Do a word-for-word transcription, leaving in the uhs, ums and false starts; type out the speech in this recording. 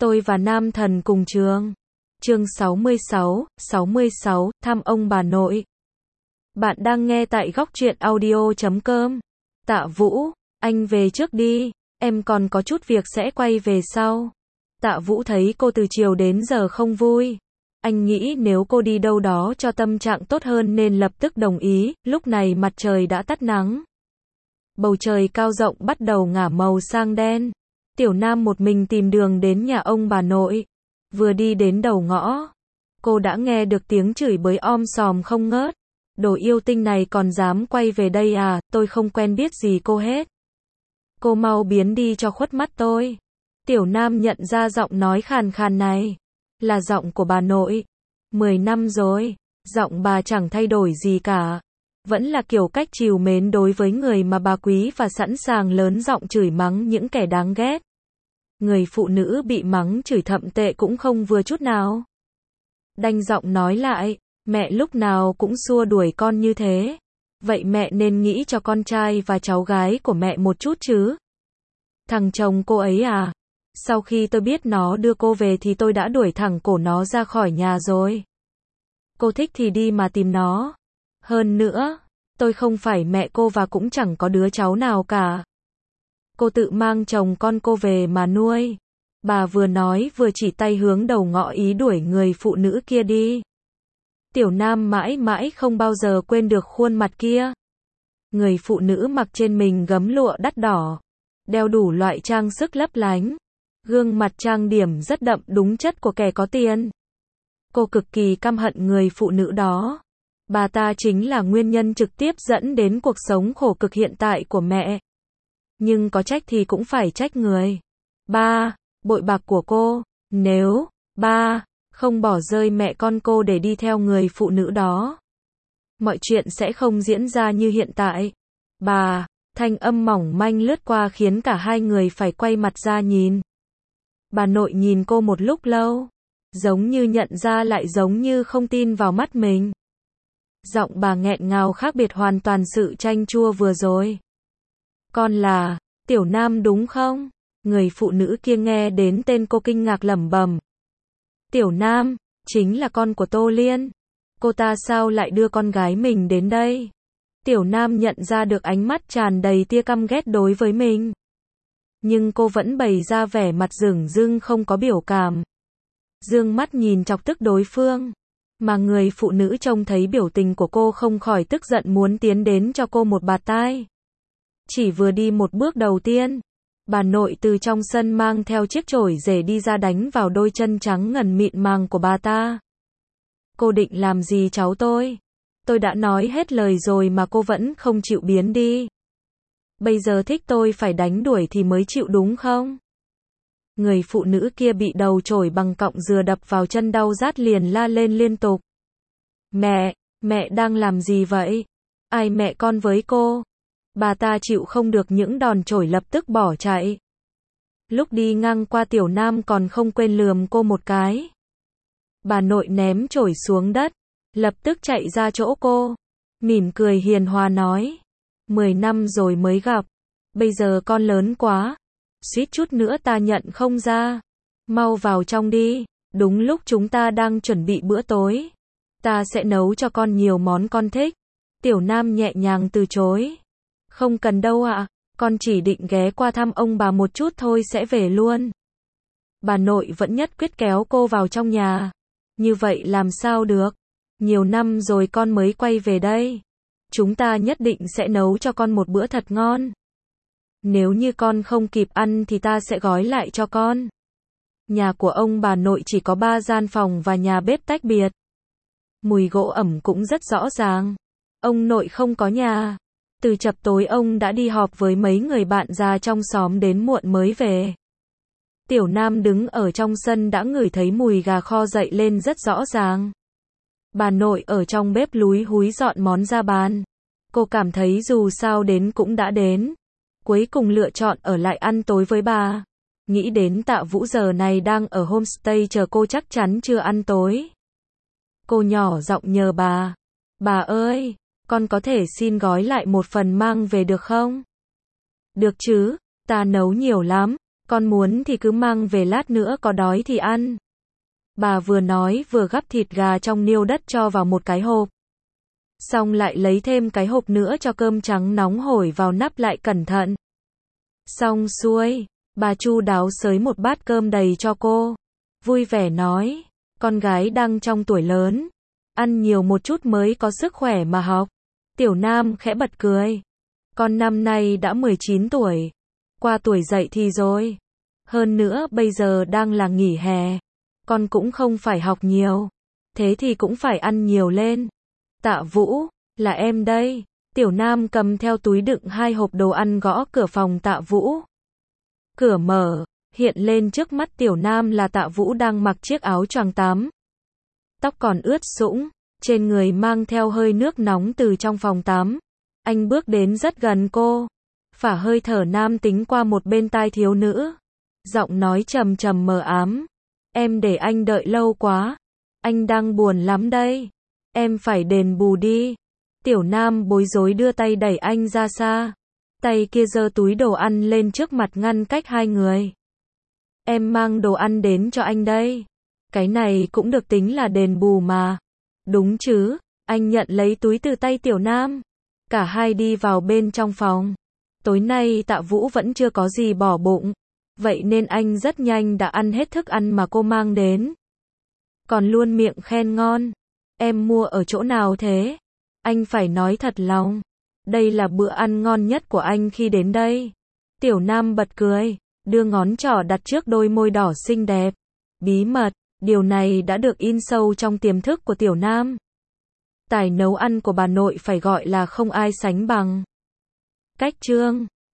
Tôi và nam thần cùng trường. Chương sáu mươi sáu, sáu mươi sáu, thăm ông bà nội. Bạn đang nghe tại góc truyện audio chấm com. Tạ Vũ, anh về trước đi, em còn có chút việc sẽ quay về sau. Tạ Vũ thấy cô từ chiều đến giờ không vui. Anh nghĩ nếu cô đi đâu đó cho tâm trạng tốt hơn nên lập tức đồng ý. Lúc này mặt trời đã tắt nắng. Bầu trời cao rộng bắt đầu ngả màu sang đen. Tiểu Nam một mình tìm đường đến nhà ông bà nội. Vừa đi đến đầu ngõ, cô đã nghe được tiếng chửi bới om sòm không ngớt. Đồ yêu tinh này còn dám quay về đây à, tôi không quen biết gì cô hết. Cô mau biến đi cho khuất mắt tôi. Tiểu Nam nhận ra giọng nói khàn khàn này là giọng của bà nội. Mười năm rồi, giọng bà chẳng thay đổi gì cả. Vẫn là kiểu cách trìu mến đối với người mà bà quý và sẵn sàng lớn giọng chửi mắng những kẻ đáng ghét. Người phụ nữ bị mắng chửi thậm tệ cũng không vừa chút nào. Đanh giọng nói lại, mẹ lúc nào cũng xua đuổi con như thế. Vậy mẹ nên nghĩ cho con trai và cháu gái của mẹ một chút chứ. Thằng chồng cô ấy à? Sau khi tôi biết nó đưa cô về thì tôi đã đuổi thẳng cổ nó ra khỏi nhà rồi. Cô thích thì đi mà tìm nó. Hơn nữa, tôi không phải mẹ cô và cũng chẳng có đứa cháu nào cả. Cô tự mang chồng con cô về mà nuôi. Bà vừa nói vừa chỉ tay hướng đầu ngõ ý đuổi người phụ nữ kia đi. Tiểu Nam mãi mãi không bao giờ quên được khuôn mặt kia. Người phụ nữ mặc trên mình gấm lụa đắt đỏ, đeo đủ loại trang sức lấp lánh. Gương mặt trang điểm rất đậm đúng chất của kẻ có tiền. Cô cực kỳ căm hận người phụ nữ đó. Bà ta chính là nguyên nhân trực tiếp dẫn đến cuộc sống khổ cực hiện tại của mẹ. Nhưng có trách thì cũng phải trách người. Ba, bội bạc của cô. Nếu, ba, không bỏ rơi mẹ con cô để đi theo người phụ nữ đó, mọi chuyện sẽ không diễn ra như hiện tại. Bà, thanh âm mỏng manh lướt qua khiến cả hai người phải quay mặt ra nhìn. Bà nội nhìn cô một lúc lâu, giống như nhận ra lại giống như không tin vào mắt mình. Giọng bà nghẹn ngào khác biệt hoàn toàn sự chanh chua vừa rồi. Con là Tiểu Nam đúng không? Người phụ nữ kia nghe đến tên cô kinh ngạc lẩm bẩm. Tiểu Nam, chính là con của Tô Liên. Cô ta sao lại đưa con gái mình đến đây? Tiểu Nam nhận ra được ánh mắt tràn đầy tia căm ghét đối với mình. Nhưng cô vẫn bày ra vẻ mặt dửng dưng không có biểu cảm. Dương mắt nhìn chọc tức đối phương. Mà người phụ nữ trông thấy biểu tình của cô không khỏi tức giận muốn tiến đến cho cô một bạt tai. Chỉ vừa đi một bước đầu tiên, bà nội từ trong sân mang theo chiếc chổi rể đi ra đánh vào đôi chân trắng ngần mịn màng của bà ta. Cô định làm gì cháu tôi? Tôi đã nói hết lời rồi mà cô vẫn không chịu biến đi. Bây giờ thích tôi phải đánh đuổi thì mới chịu đúng không? Người phụ nữ kia bị đầu chổi bằng cọng dừa đập vào chân đau rát liền la lên liên tục. Mẹ, mẹ đang làm gì vậy? Ai mẹ con với cô? Bà ta chịu không được những đòn chổi lập tức bỏ chạy. Lúc đi ngang qua Tiểu Nam còn không quên lườm cô một cái. Bà nội ném chổi xuống đất, lập tức chạy ra chỗ cô, mỉm cười hiền hòa nói. Mười năm rồi mới gặp, bây giờ con lớn quá, suýt chút nữa ta nhận không ra. Mau vào trong đi, đúng lúc chúng ta đang chuẩn bị bữa tối. Ta sẽ nấu cho con nhiều món con thích. Tiểu Nam nhẹ nhàng từ chối. Không cần đâu ạ, con chỉ định ghé qua thăm ông bà một chút thôi sẽ về luôn. Bà nội vẫn nhất quyết kéo cô vào trong nhà. Như vậy làm sao được? Nhiều năm rồi con mới quay về đây. Chúng ta nhất định sẽ nấu cho con một bữa thật ngon. Nếu như con không kịp ăn thì ta sẽ gói lại cho con. Nhà của ông bà nội chỉ có ba gian phòng và nhà bếp tách biệt. Mùi gỗ ẩm cũng rất rõ ràng. Ông nội không có nhà. Từ chập tối ông đã đi họp với mấy người bạn già trong xóm đến muộn mới về. Tiểu Nam đứng ở trong sân đã ngửi thấy mùi gà kho dậy lên rất rõ ràng. Bà nội ở trong bếp lúi húi dọn món ra bàn. Cô cảm thấy dù sao đến cũng đã đến. Cuối cùng lựa chọn ở lại ăn tối với bà. Nghĩ đến Tạ Vũ giờ này đang ở homestay chờ cô chắc chắn chưa ăn tối. Cô nhỏ giọng nhờ bà. Bà ơi, con có thể xin gói lại một phần mang về được không? Được chứ, ta nấu nhiều lắm, Con muốn thì cứ mang về, lát nữa có đói thì ăn. Bà vừa nói vừa gắp thịt gà trong niêu đất cho vào một cái hộp. Xong lại lấy thêm cái hộp nữa cho cơm trắng nóng hổi vào, nắp lại cẩn thận. Xong xuôi, bà chu đáo xới một bát cơm đầy cho cô. Vui vẻ nói, con gái đang trong tuổi lớn, ăn nhiều một chút mới có sức khỏe mà học. Tiểu Nam khẽ bật cười. Con năm nay đã mười chín tuổi, qua tuổi dậy thì rồi. Hơn nữa bây giờ đang là nghỉ hè, con cũng không phải học nhiều, thế thì cũng phải ăn nhiều lên. Tạ Vũ, là em đây. Tiểu Nam cầm theo túi đựng hai hộp đồ ăn gõ cửa phòng Tạ Vũ. Cửa mở, hiện lên trước mắt Tiểu Nam là Tạ Vũ đang mặc chiếc áo choàng tắm. Tóc còn ướt sũng, trên người mang theo hơi nước nóng từ trong phòng tắm. Anh bước đến rất gần cô, phả hơi thở nam tính qua một bên tai thiếu nữ. Giọng nói trầm trầm mờ ám. Em để anh đợi lâu quá, anh đang buồn lắm đây. Em phải đền bù đi. Tiểu Nam bối rối đưa tay đẩy anh ra xa. Tay kia giơ túi đồ ăn lên trước mặt ngăn cách hai người. Em mang đồ ăn đến cho anh đây. Cái này cũng được tính là đền bù mà. Đúng chứ? Anh nhận lấy túi từ tay Tiểu Nam. Cả hai đi vào bên trong phòng. Tối nay Tạ Vũ vẫn chưa có gì bỏ bụng. Vậy nên anh rất nhanh đã ăn hết thức ăn mà cô mang đến. Còn luôn miệng khen ngon. Em mua ở chỗ nào thế? Anh phải nói thật lòng. Đây là bữa ăn ngon nhất của anh khi đến đây. Tiểu Nam bật cười, đưa ngón trỏ đặt trước đôi môi đỏ xinh đẹp. Bí mật, điều này đã được in sâu trong tiềm thức của Tiểu Nam. Tài nấu ăn của bà nội phải gọi là không ai sánh bằng. Cách chương